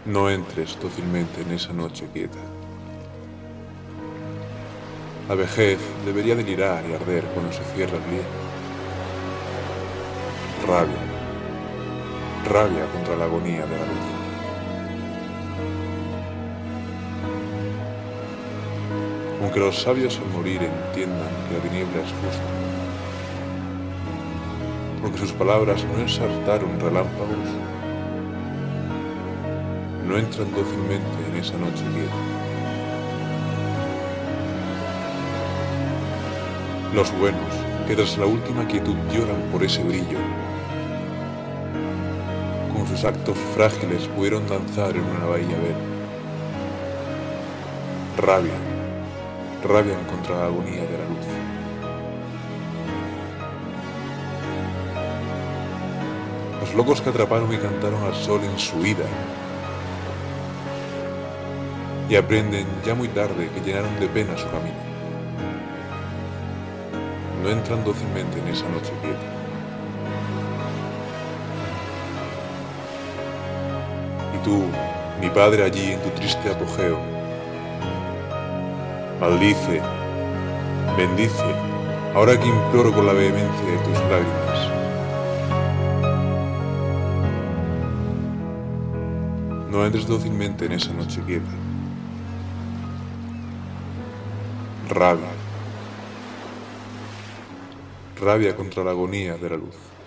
No entres dócilmente en esa noche quieta. La vejez debería delirar y arder cuando se cierra el día. Rabia, rabia contra la agonía de la luz. Aunque los sabios al morir entiendan que la tiniebla es justa, porque sus palabras no ensartaron relámpagos, no entran dócilmente en esa noche quieta. Los buenos, que tras la última quietud lloran por ese brillo, con sus actos frágiles pudieron danzar en una bahía verde. Rabian contra la agonía de la luz. Los locos que atraparon y cantaron al sol en su ida, y aprenden ya muy tarde que llenaron de pena su camino. No entran dócilmente en esa noche quieta. Y tú, mi padre allí en tu triste apogeo, maldice, bendice, ahora que imploro con la vehemencia de tus lágrimas. No entres dócilmente en esa noche quieta. Rabia contra la agonía de la luz.